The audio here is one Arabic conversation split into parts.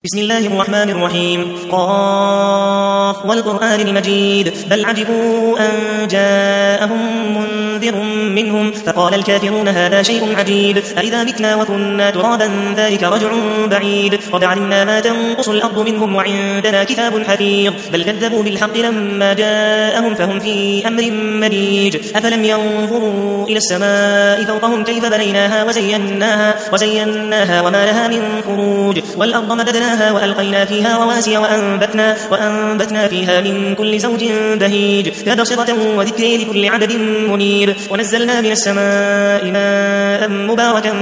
بسم الله الرحمن الرحيم قاف والقرآن المجيد بل عجبوا أن جاءهم منذر منهم فقال الكافرون هذا شيء عجيب أئذا متنا وكنا ترابا ذلك رجع بعيد قد علمنا ما تنقص الأرض منهم وعندنا كتاب حفيظ بل كذبوا بالحق لما جاءهم فهم في أمر مريج أفلم ينظروا إلى السماء فوقهم كيف بنيناها وزيناها وما لها من فروج والأرض مددناها وألقينا فيها رواسي وأنبتنا فيها من كل زوج بهيج تبصرة وذكر لكل عبد منير ونزلنا من السماء ماء مباركا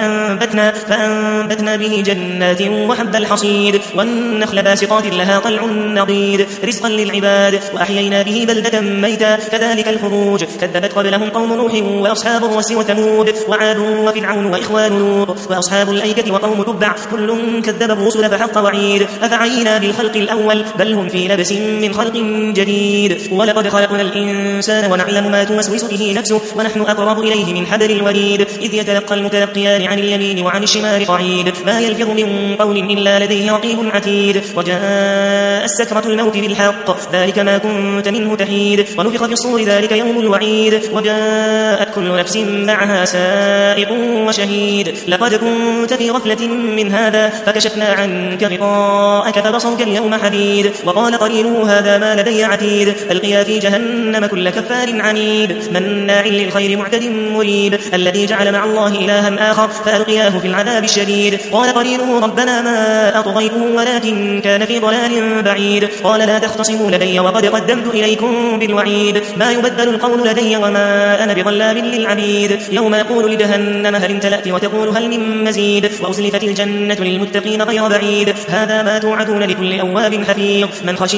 فأنبتنا به جنات وحب الحصيد والنخل باسقات لها طلع نضيد رزقا للعباد وأحيينا به بلدة ميتا كذلك الخروج كذبت قبلهم قوم نوح وأصحاب الرس وثمود وعاد وفرعون وإخوان لوط وأصحاب الأيكة وقوم تبع كل كذب الرسل فحق وعيد أفعينا بالخلق الأول بل هم في لبس من خلق جديد ولقد خلقنا الإنسان ونعلم ما توسوس به نفسه ونحن أقرب إليه من حبل الوريد إذ يتلقى المتلقيان عن اليمين وعن الشمال قعيد ما يلفظ من قول إلا لديه رقيب عتيد وجاء السكرة الموت بالحق ذلك ما كنت منه تحيد ونفخ في الصور ذلك يوم الوعيد وجاءت كل نفس معها سائق وشهيد لقد كنت في غفلة من هذا فكشفنا عنك غطاءك فبصرك اليوم حديد وقال قرينه هذا ما لدي عتيد ألقيا في جهنم كل كفار عنيد مناع للخير معتد مريب الذي جعل مع الله إلها آخر فألقياه في العذاب الشديد قال قرينه ربنا ما أطغيته ولكن كان في ضلال بعيد قال لا تختصموا لدي وقد قدمت إليكم بالوعيد ما يبدل القول لدي وما أنا بظلام للعبيد يوم يقول لجهنم هل امتلأت وتقول هل من مزيد وأزلفت الجنة للمتقين غير بعيد هذا ما توعدون لكل أواب حفيظ من خشي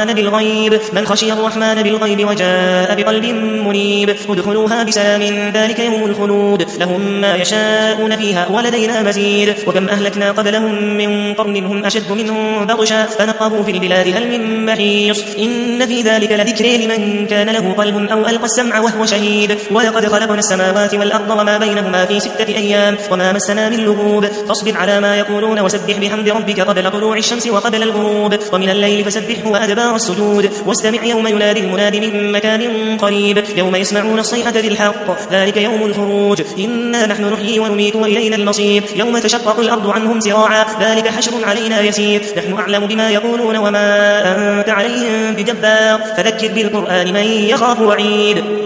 الرحمن بالغيب وجاء بقلب منيب ادخلوها بسلام ذلك يوم الخلود لهم ما يشاءون فيها ولدينا مزيد وكم أهلكنا قبلهم من قرن هم أشد منهم بطشا فنقبوا في البلاد هل من محيص إن في ذلك لذكر لمن كان له قلب أو ألقى السمع وهو شهيد ولقد خلقنا السماوات والأرض وما بينهما في 6 أيام وما مسنا من لغوب فاصبر على ما يقولون وسبح بحمد ربك قبل طلوع الشمس وقبل الغروب ومن الليل فسبحه وأدبار السجود واستمع يوم ينادي المناد من مكان قريب يوم يسمعون الصيحة بالحق ذلك يوم الخروج إنا نحن نحيي ونميت وإلينا المصير يوم تشقق الأرض عنهم سراعا ذلك حشر علينا يسير نحن أعلم بما يقولون وما أنت عليهم بجبار فذكر بالقرآن من يخاف وعيد